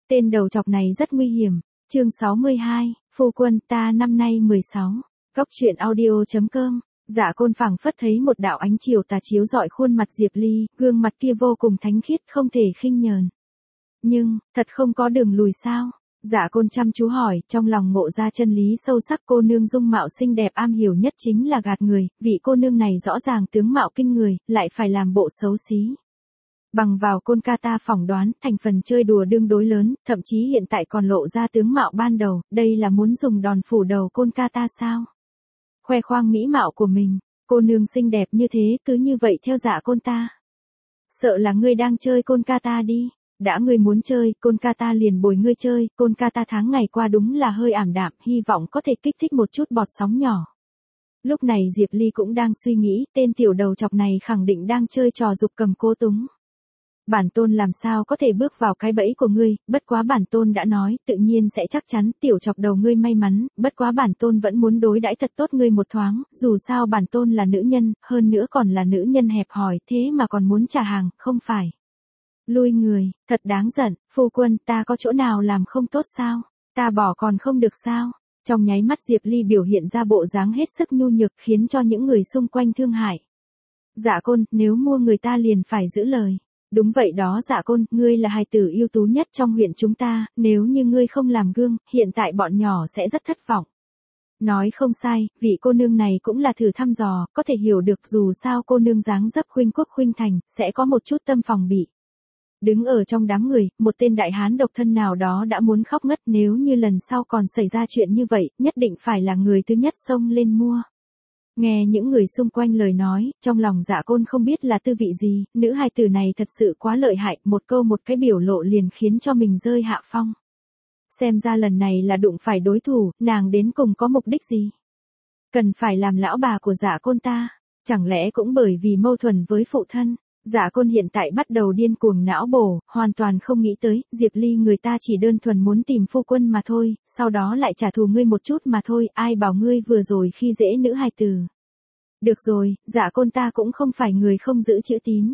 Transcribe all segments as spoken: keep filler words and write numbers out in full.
Tên đầu chọc này rất nguy hiểm. Chương sáu mươi hai, phu quân ta năm nay mười sáu. Góc truyện audio.com. Dạ Côn phảng phất thấy một đạo ánh chiều tà chiếu rọi khuôn mặt Diệp Ly, gương mặt kia vô cùng thánh khiết không thể khinh nhờn. Nhưng, thật không có đường lùi sao? Dạ Côn chăm chú hỏi, trong lòng ngộ ra chân lý sâu sắc. Cô nương dung mạo xinh đẹp am hiểu nhất chính là gạt người, vị cô nương này rõ ràng tướng mạo kinh người, lại phải làm bộ xấu xí. Bằng vào Côn ca ta phỏng đoán, thành phần chơi đùa đương đối lớn, thậm chí hiện tại còn lộ ra tướng mạo ban đầu, đây là muốn dùng đòn phủ đầu Côn ca ta sao? Khoe khoang mỹ mạo của mình, cô nương xinh đẹp như thế, cứ như vậy theo Dạ Côn ta. Sợ là ngươi đang chơi Côn ca ta đi. Đã ngươi muốn chơi, Côn ca ta liền bồi ngươi chơi. Côn ca ta tháng ngày qua đúng là hơi ảm đạm, hy vọng có thể kích thích một chút bọt sóng nhỏ. Lúc này Diệp Ly cũng đang suy nghĩ, tên tiểu đầu chọc này khẳng định đang chơi trò giục cầm cô túng. Bản tôn làm sao có thể bước vào cái bẫy của ngươi, bất quá bản tôn đã nói, tự nhiên sẽ chắc chắn, tiểu chọc đầu ngươi may mắn, bất quá bản tôn vẫn muốn đối đãi thật tốt ngươi một thoáng, dù sao bản tôn là nữ nhân, hơn nữa còn là nữ nhân hẹp hòi, thế mà còn muốn trả hàng, không phải. Lui người, thật đáng giận, phu quân, ta có chỗ nào làm không tốt sao? Ta bỏ còn không được sao? Trong nháy mắt Diệp Ly biểu hiện ra bộ dáng hết sức nhu nhược khiến cho những người xung quanh thương hại. Dạ Côn, nếu mua người ta liền phải giữ lời. Đúng vậy đó Dạ Côn, ngươi là hài tử ưu tú nhất trong huyện chúng ta, nếu như ngươi không làm gương, hiện tại bọn nhỏ sẽ rất thất vọng. Nói không sai, vị cô nương này cũng là thử thăm dò, có thể hiểu được dù sao cô nương dáng dấp khuynh quốc khuynh thành, sẽ có một chút tâm phòng bị. Đứng ở trong đám người, một tên đại hán độc thân nào đó đã muốn khóc ngất, nếu như lần sau còn xảy ra chuyện như vậy, nhất định phải là người thứ nhất xông lên mua. Nghe những người xung quanh lời nói, trong lòng Dạ Côn không biết là tư vị gì, nữ hài tử này thật sự quá lợi hại, một câu một cái biểu lộ liền khiến cho mình rơi hạ phong. Xem ra lần này là đụng phải đối thủ, nàng đến cùng có mục đích gì? Cần phải làm lão bà của Dạ Côn ta, chẳng lẽ cũng bởi vì mâu thuẫn với phụ thân? Dạ Côn hiện tại bắt đầu điên cuồng não bổ, hoàn toàn không nghĩ tới, Diệp Ly người ta chỉ đơn thuần muốn tìm phu quân mà thôi, sau đó lại trả thù ngươi một chút mà thôi, ai bảo ngươi vừa rồi khi dễ nữ hài tử. Được rồi, Dạ Côn ta cũng không phải người không giữ chữ tín.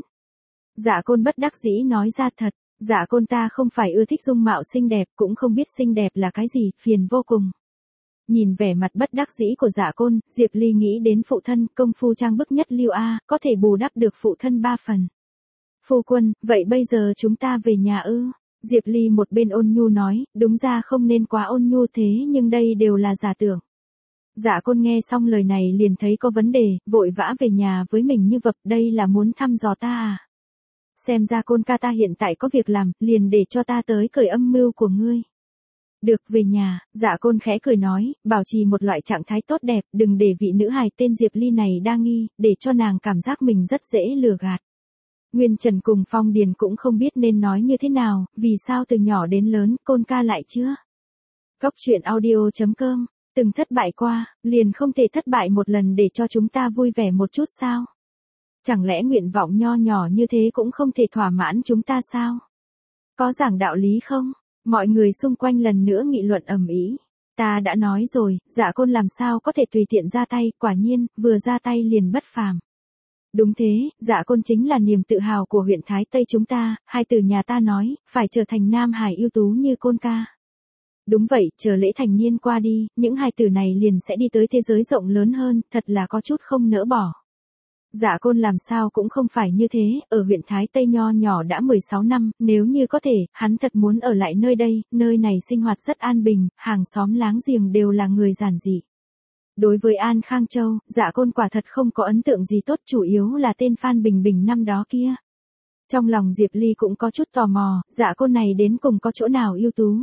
Dạ Côn bất đắc dĩ nói ra thật, Dạ Côn ta không phải ưa thích dung mạo xinh đẹp, cũng không biết xinh đẹp là cái gì, phiền vô cùng. Nhìn vẻ mặt bất đắc dĩ của Dạ Côn, Diệp Ly nghĩ đến phụ thân, công phu trang bức nhất lưu A, có thể bù đắp được phụ thân ba phần. Phu quân, vậy bây giờ chúng ta về nhà ư? Diệp Ly một bên ôn nhu nói, đúng ra không nên quá ôn nhu thế nhưng đây đều là giả tưởng. Dạ Côn nghe xong lời này liền thấy có vấn đề, vội vã về nhà với mình như vật, đây là muốn thăm dò ta à? Xem ra Côn ca ta hiện tại có việc làm, liền để cho ta tới cởi âm mưu của ngươi. Được, về nhà, Dạ Côn khẽ cười nói, bảo trì một loại trạng thái tốt đẹp, đừng để vị nữ hài tên Diệp Ly này đa nghi, để cho nàng cảm giác mình rất dễ lừa gạt. Nguyên Trần cùng Phong Điền cũng không biết nên nói như thế nào, vì sao từ nhỏ đến lớn, Côn ca lại chưa? Góc truyện audio.com, từng thất bại qua, liền không thể thất bại một lần để cho chúng ta vui vẻ một chút sao? Chẳng lẽ nguyện vọng nho nhỏ như thế cũng không thể thỏa mãn chúng ta sao? Có giảng đạo lý không? Mọi người xung quanh lần nữa nghị luận ầm ĩ. Ta đã nói rồi, Dạ Côn làm sao có thể tùy tiện ra tay, quả nhiên, vừa ra tay liền bất phàm. Đúng thế, Dạ Côn chính là niềm tự hào của huyện Thái Tây chúng ta, hai từ nhà ta nói, phải trở thành nam hải ưu tú như Côn ca. Đúng vậy, chờ lễ thành niên qua đi, những hai từ này liền sẽ đi tới thế giới rộng lớn hơn, thật là có chút không nỡ bỏ. Dạ Côn làm sao cũng không phải như thế, ở huyện Thái Tây nho nhỏ đã mười sáu năm, nếu như có thể, hắn thật muốn ở lại nơi đây, nơi này sinh hoạt rất an bình, hàng xóm láng giềng đều là người giản dị. Đối với An Khang Châu, Dạ Côn quả thật không có ấn tượng gì tốt, chủ yếu là tên Phan Bình Bình năm đó kia. Trong lòng Diệp Ly cũng có chút tò mò, Dạ Côn này đến cùng có chỗ nào ưu tú.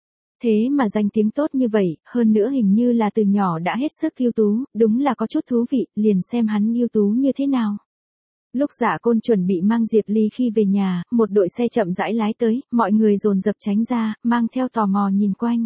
Thế mà danh tiếng tốt như vậy, hơn nữa hình như là từ nhỏ đã hết sức ưu tú, đúng là có chút thú vị, liền xem hắn ưu tú như thế nào. Lúc Dạ Côn chuẩn bị mang Diệp Ly khi về nhà, một đội xe chậm rãi lái tới, mọi người dồn dập tránh ra, mang theo tò mò nhìn quanh.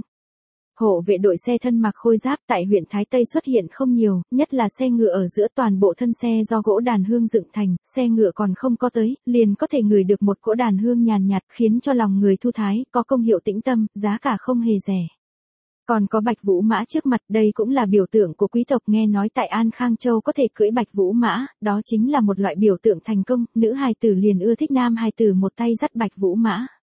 Hộ vệ đội xe thân mặc khôi giáp tại huyện Thái Tây xuất hiện không nhiều, nhất là xe ngựa ở giữa, toàn bộ thân xe do gỗ đàn hương dựng thành, xe ngựa còn không có tới, liền có thể ngửi được một cỗ đàn hương nhàn nhạt, khiến cho lòng người thu thái, có công hiệu tĩnh tâm, giá cả không hề rẻ. Còn có Bạch Vũ Mã trước mặt, đây cũng là biểu tượng của quý tộc, nghe nói tại An Khang Châu có thể cưỡi Bạch Vũ Mã, đó chính là một loại biểu tượng thành công, nữ hài tử liền ưa thích nam hài tử một tay dắt Bạch Vũ Mã.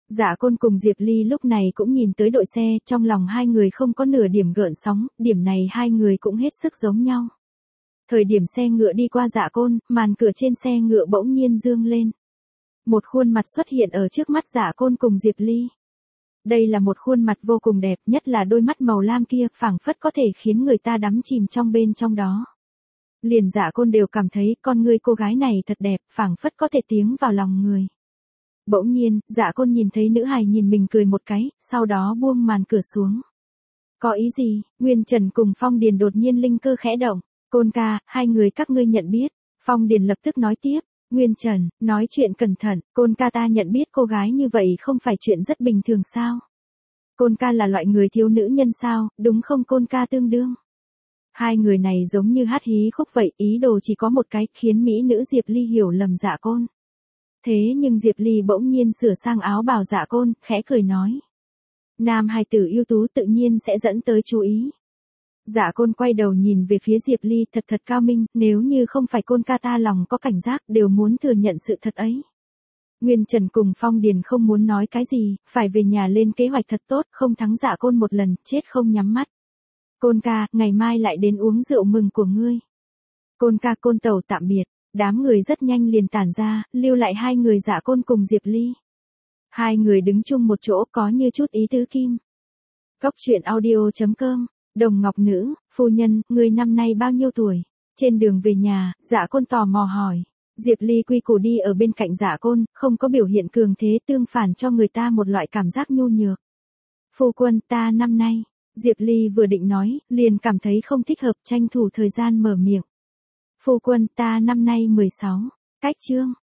Dạ Côn cùng Diệp Ly lúc này cũng nhìn tới đội xe, trong lòng hai người không có nửa điểm gợn sóng, điểm này hai người cũng hết sức giống nhau. Thời điểm xe ngựa đi qua Dạ Côn, màn cửa trên xe ngựa bỗng nhiên dương lên. Một khuôn mặt xuất hiện ở trước mắt Dạ Côn cùng Diệp Ly. Đây là một khuôn mặt vô cùng đẹp, nhất là đôi mắt màu lam kia, phảng phất có thể khiến người ta đắm chìm trong bên trong đó. Liền Dạ Côn đều cảm thấy con người cô gái này thật đẹp, phảng phất có thể tiến vào lòng người. Bỗng nhiên, Dạ Côn nhìn thấy nữ hài nhìn mình cười một cái, sau đó buông màn cửa xuống. Có ý gì? Nguyên Trần cùng Phong Điền đột nhiên linh cơ khẽ động. Côn ca, hai người các ngươi nhận biết. Phong Điền lập tức nói tiếp. Nguyên Trần, nói chuyện cẩn thận, Côn ca ta nhận biết cô gái như vậy không phải chuyện rất bình thường sao? Côn ca là loại người thiếu nữ nhân sao, đúng không Côn ca tương đương? Hai người này giống như hát hí khúc vậy, ý đồ chỉ có một cái, khiến mỹ nữ Diệp Ly hiểu lầm Dạ Côn. Thế nhưng Diệp Ly bỗng nhiên sửa sang áo bào Dạ Côn, khẽ cười nói. Nam hài tử ưu tú tự nhiên sẽ dẫn tới chú ý. Dạ Côn quay đầu nhìn về phía Diệp Ly thật thật cao minh, nếu như không phải Côn ca ta lòng có cảnh giác đều muốn thừa nhận sự thật ấy. Nguyên Trần cùng Phong Điền không muốn nói cái gì, phải về nhà lên kế hoạch thật tốt, không thắng Dạ Côn một lần, chết không nhắm mắt. Côn ca, ngày mai lại đến uống rượu mừng của ngươi. Côn ca Côn tẩu tạm biệt, đám người rất nhanh liền tản ra, lưu lại hai người Dạ Côn cùng Diệp Ly. Hai người đứng chung một chỗ có như chút ý tứ kim. Cốc truyện audio chấm com. Đồng Ngọc Nữ, phu nhân, người năm nay bao nhiêu tuổi? Trên đường về nhà, Dạ Côn tò mò hỏi. Diệp Ly quy củ đi ở bên cạnh Dạ Côn, không có biểu hiện cường thế, tương phản cho người ta một loại cảm giác nhu nhược. Phu quân, ta năm nay. Diệp Ly vừa định nói, liền cảm thấy không thích hợp, tranh thủ thời gian mở miệng. Phu quân, ta năm nay mười sáu. Cách chương.